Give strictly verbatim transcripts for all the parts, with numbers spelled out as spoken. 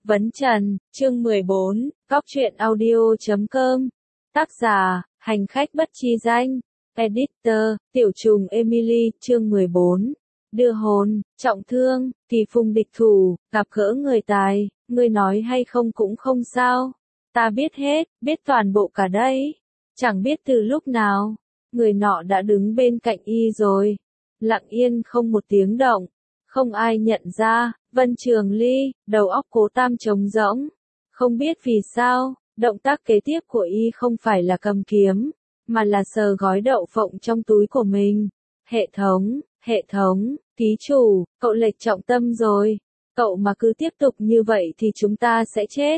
Vấn Trần, chương mười bốn, Cóc truyện audio chấm com. Tác giả, hành khách bất chi danh. Editor, Tiểu trùng Emily, chương mười bốn. Đưa hồn, trọng thương, kỳ phùng địch thủ, gặp gỡ người tài, người nói hay không cũng không sao. Ta biết hết, biết toàn bộ cả đấy. Chẳng biết từ lúc nào, người nọ đã đứng bên cạnh y rồi. Lặng yên không một tiếng động. Không ai nhận ra, Vân Trường Ly, đầu óc Cố Tam trống rỗng. Không biết vì sao, động tác kế tiếp của y không phải là cầm kiếm, mà là sờ gói đậu phộng trong túi của mình. Hệ thống, hệ thống, ký chủ, cậu lệch trọng tâm rồi. Cậu mà cứ tiếp tục như vậy thì chúng ta sẽ chết.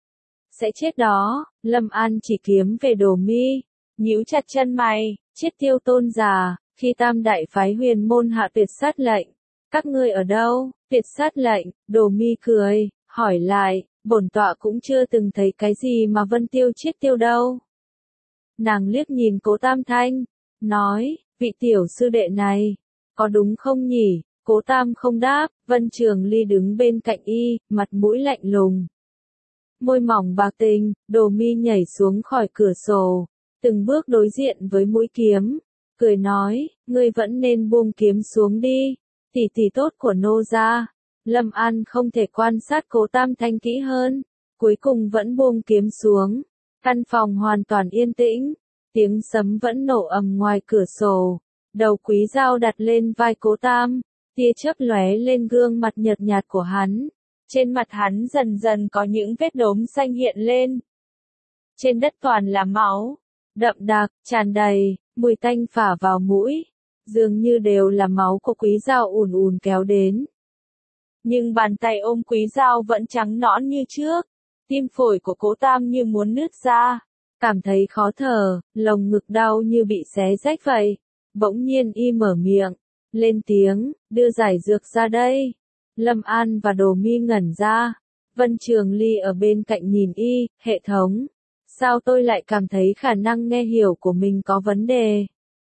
Sẽ chết đó, Lâm An chỉ kiếm về Đồ Mi, nhíu chặt chân mày, chết tiêu tôn giả, khi Tam đại phái huyền môn hạ tuyệt sát lệnh. Các ngươi ở đâu? Tuyệt sát lệnh, Đồ Mi cười, hỏi lại, bổn tọa cũng chưa từng thấy cái gì mà Vân Tiêu chết tiêu đâu. Nàng liếc nhìn Cố Tam Thanh, nói, vị tiểu sư đệ này, có đúng không nhỉ? Cố Tam không đáp, Vân Trường Ly đứng bên cạnh y, mặt mũi lạnh lùng. Môi mỏng bạc tình, Đồ Mi nhảy xuống khỏi cửa sổ, từng bước đối diện với mũi kiếm, cười nói, ngươi vẫn nên buông kiếm xuống đi. Tỷ tỷ tốt của nô gia. Lâm An không thể quan sát Cố Tam Thanh kỹ hơn, cuối cùng vẫn buông kiếm xuống. Căn phòng hoàn toàn yên tĩnh, tiếng sấm vẫn nổ ầm ngoài cửa sổ. Đầu Quý Dao đặt lên vai Cố Tam, tia chớp lóe lên gương mặt nhợt nhạt của hắn. Trên mặt hắn dần dần có những vết đốm xanh hiện lên. Trên đất toàn là máu, đậm đặc, tràn đầy, mùi tanh phả vào mũi. Dường như đều là máu của Quý Dao ùn ùn kéo đến. Nhưng bàn tay ôm Quý Dao vẫn trắng nõn như trước. Tim phổi của Cố Tam như muốn nứt ra. Cảm thấy khó thở, lồng ngực đau như bị xé rách vậy. Bỗng nhiên y mở miệng, lên tiếng, đưa giải dược ra đây. Lâm An và Đồ Mi ngẩn ra. Vân Trường Ly ở bên cạnh nhìn y, hệ thống. Sao tôi lại cảm thấy khả năng nghe hiểu của mình có vấn đề?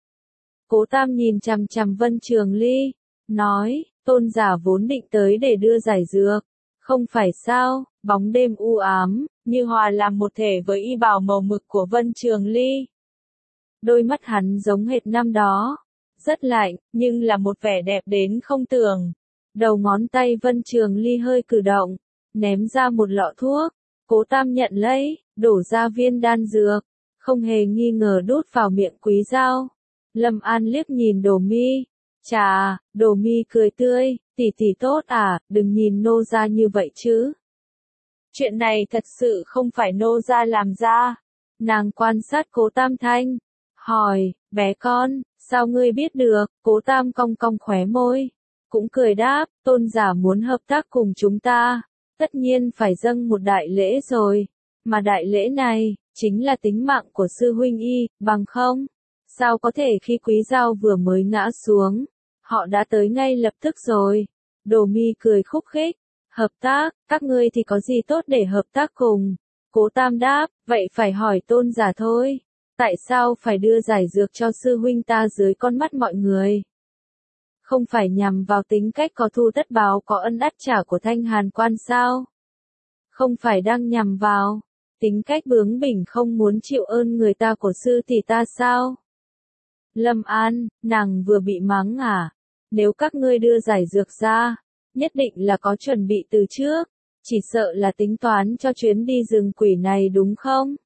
Cố Tam nhìn chằm chằm Vân Trường Ly, nói, tôn giả vốn định tới để đưa giải dược, không phải sao? Bóng đêm u ám, như hòa làm một thể với y bào màu mực của Vân Trường Ly. Đôi mắt hắn giống hệt năm đó, rất lạnh, nhưng là một vẻ đẹp đến không tưởng. Đầu ngón tay Vân Trường Ly hơi cử động, ném ra một lọ thuốc. Cố Tam nhận lấy, đổ ra viên đan dược, không hề nghi ngờ đút vào miệng Quý Dao. Lâm An liếc nhìn Đồ Mi, chà, Đồ Mi cười tươi, tỷ tỷ tốt à, đừng nhìn nô gia như vậy chứ. Chuyện này thật sự không phải nô gia làm ra. Nàng quan sát Cố Tam Thanh, hỏi, bé con, sao ngươi biết được? Cố Tam cong cong khóe môi, cũng cười đáp, tôn giả muốn hợp tác cùng chúng ta, tất nhiên phải dâng một đại lễ rồi, mà đại lễ này, chính là tính mạng của sư huynh y, bằng không? Sao có thể khi Quý Dao vừa mới ngã xuống, họ đã tới ngay lập tức rồi. Đồ Mi cười khúc khích, hợp tác, các ngươi thì có gì tốt để hợp tác cùng? Cố Tam đáp, vậy phải hỏi tôn giả thôi. Tại sao phải đưa giải dược cho sư huynh ta dưới con mắt mọi người? Không phải nhằm vào tính cách có thù tất báo có ân đắt trả của Thanh Hàn Quan sao? Không phải đang nhằm vào tính cách bướng bỉnh không muốn chịu ơn người ta của sư tỷ ta sao? Lâm An, nàng vừa bị mắng à? Nếu các ngươi đưa giải dược ra, nhất định là có chuẩn bị từ trước, chỉ sợ là tính toán cho chuyến đi rừng quỷ này đúng không?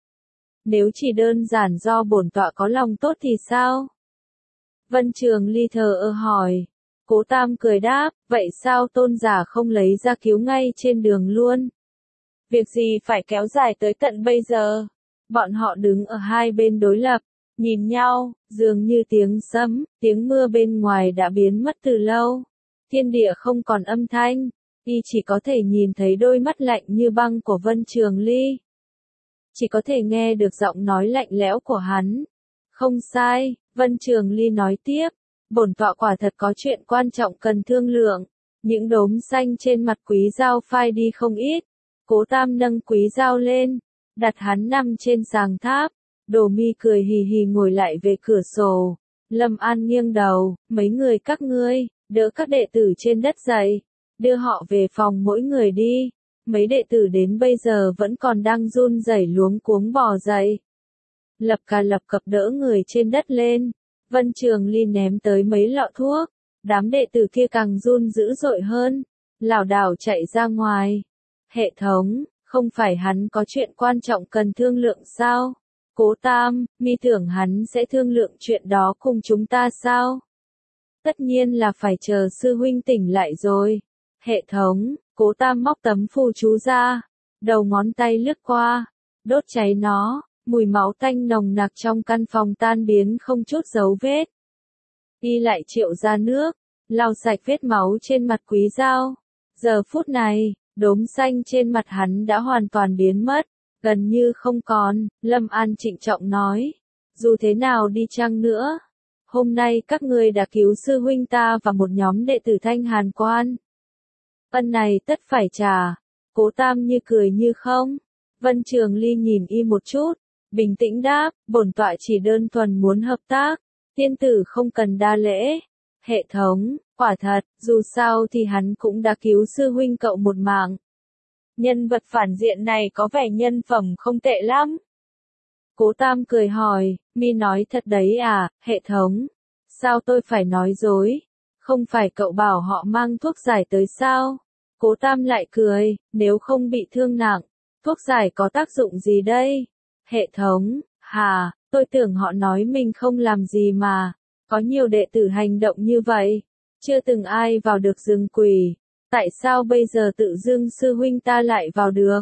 Nếu chỉ đơn giản do bổn tọa có lòng tốt thì sao? Vân Trường Ly thờ ơ hỏi. Cố Tam cười đáp, vậy sao tôn giả không lấy ra cứu ngay trên đường luôn? Việc gì phải kéo dài tới tận bây giờ? Bọn họ đứng ở hai bên đối lập, nhìn nhau, dường như tiếng sấm, tiếng mưa bên ngoài đã biến mất từ lâu. Thiên địa không còn âm thanh, y chỉ có thể nhìn thấy đôi mắt lạnh như băng của Vân Trường Ly. Chỉ có thể nghe được giọng nói lạnh lẽo của hắn. Không sai, Vân Trường Ly nói tiếp, bổn tọa quả thật có chuyện quan trọng cần thương lượng. Những đốm xanh trên mặt Quý Dao phai đi không ít. Cố Tam nâng Quý Dao lên, đặt hắn nằm trên sàng tháp. Đồ Mi cười hì hì ngồi lại về cửa sổ. Lâm An nghiêng đầu, mấy người các ngươi, đỡ các đệ tử trên đất dậy, đưa họ về phòng mỗi người đi. mấy đệ tử đến bây giờ vẫn còn đang run rẩy luống cuống bò dậy. Lập cà lập cập đỡ người trên đất lên, Vân Trường Ly ném tới mấy lọ thuốc, đám đệ tử kia càng run dữ dội hơn, lảo đảo chạy ra ngoài. Hệ thống, không phải hắn có chuyện quan trọng cần thương lượng sao? Cố Tam, mi tưởng hắn sẽ thương lượng chuyện đó cùng chúng ta sao? Tất nhiên là phải chờ sư huynh tỉnh lại rồi. Hệ thống, Cố Tam móc tấm phù chú ra, đầu ngón tay lướt qua, đốt cháy nó, mùi máu tanh nồng nặc trong căn phòng tan biến không chút dấu vết. Y lại triệu ra nước, lau sạch vết máu trên mặt Quý Dao. Giờ phút này, đốm xanh trên mặt hắn đã hoàn toàn biến mất, gần như không còn. Lâm An trịnh trọng nói, dù thế nào đi chăng nữa, hôm nay các ngươi đã cứu sư huynh ta và một nhóm đệ tử Thanh Hàn Quan. Ân này tất phải trả. Cố Tam như cười như không. Vân Trường Ly nhìn y một chút, bình tĩnh đáp, bổn tọa chỉ đơn thuần muốn hợp tác, tiên tử không cần đa lễ. Hệ thống, quả thật, dù sao thì hắn cũng đã cứu sư huynh cậu một mạng. Nhân vật phản diện này có vẻ nhân phẩm không tệ lắm. Cố Tam cười hỏi, mi nói thật đấy à, hệ thống? Sao tôi phải nói dối? Không phải cậu bảo họ mang thuốc giải tới sao? Cố Tam lại cười, nếu không bị thương nặng, thuốc giải có tác dụng gì đây? Hệ thống, hà, tôi tưởng họ nói mình không làm gì mà. Có nhiều đệ tử hành động như vậy, chưa từng ai vào được rừng quỷ. Tại sao bây giờ tự dưng sư huynh ta lại vào được?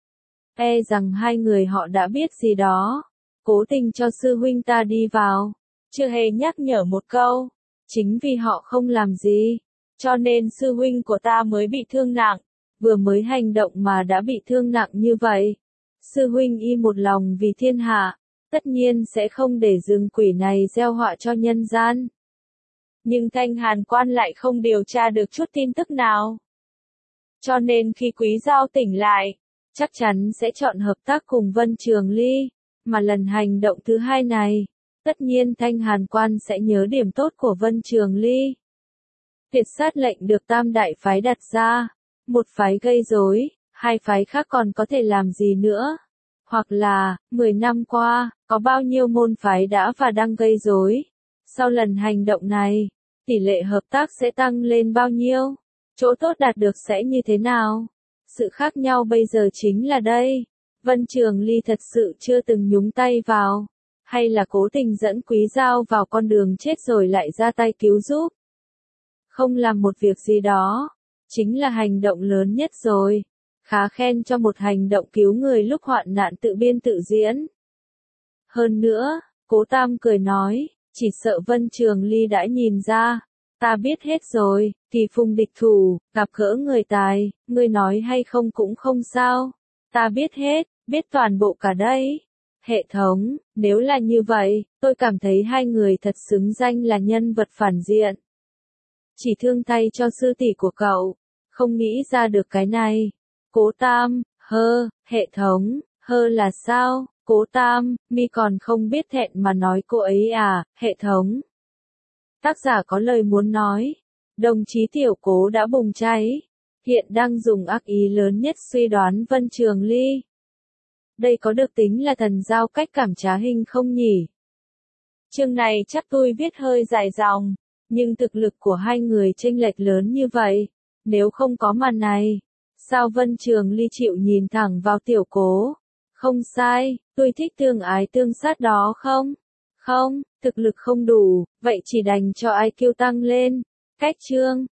E rằng hai người họ đã biết gì đó, cố tình cho sư huynh ta đi vào, chưa hề nhắc nhở một câu. Chính vì họ không làm gì, cho nên sư huynh của ta mới bị thương nặng, vừa mới hành động mà đã bị thương nặng như vậy. Sư huynh y một lòng vì thiên hạ, tất nhiên sẽ không để rừng quỷ này gieo họa cho nhân gian. Nhưng Thanh Hàn Quan lại không điều tra được chút tin tức nào. Cho nên khi Quý Dao tỉnh lại, chắc chắn sẽ chọn hợp tác cùng Vân Trường Ly, mà lần hành động thứ hai này, tất nhiên Thanh Hàn Quan sẽ nhớ điểm tốt của Vân Trường Ly. Tuyệt sát lệnh được tam đại phái đặt ra, một phái gây rối, hai phái khác còn có thể làm gì nữa? Hoặc là, mười năm qua, có bao nhiêu môn phái đã và đang gây rối? Sau lần hành động này, tỷ lệ hợp tác sẽ tăng lên bao nhiêu? Chỗ tốt đạt được sẽ như thế nào? Sự khác nhau bây giờ chính là đây. Vân Trường Ly thật sự chưa từng nhúng tay vào, hay là cố tình dẫn Quý Dao vào con đường chết rồi lại ra tay cứu giúp? Không làm một việc gì đó, chính là hành động lớn nhất rồi. Khá khen cho một hành động cứu người lúc hoạn nạn tự biên tự diễn. Hơn nữa, Cố Tam cười nói, chỉ sợ Vân Trường Ly đã nhìn ra. Ta biết hết rồi, kỳ phùng địch thủ, gặp gỡ người tài, ngươi nói hay không cũng không sao. Ta biết hết, biết toàn bộ cả đây. Hệ thống, nếu là như vậy, tôi cảm thấy hai người thật xứng danh là nhân vật phản diện. Chỉ thương thay cho sư tỷ của cậu, không nghĩ ra được cái này. Cố Tam, hơ, hệ thống, hơ là sao? Cố Tam, mi còn không biết thẹn mà nói cô ấy à, hệ thống. Tác giả có lời muốn nói, đồng chí Tiểu Cố đã bùng cháy, hiện đang dùng ác ý lớn nhất suy đoán Vân Trường Ly. Đây có được tính là thần giao cách cảm trá hình không nhỉ? Chương này chắc tôi viết hơi dài dòng, nhưng thực lực của hai người chênh lệch lớn như vậy, nếu không có màn này, sao Vân Trường Ly chịu nhìn thẳng vào Tiểu Cố? Không sai, tôi thích tương ái tương sát đó không? Không, thực lực không đủ, vậy chỉ đành cho i kiu tăng lên. Cách chương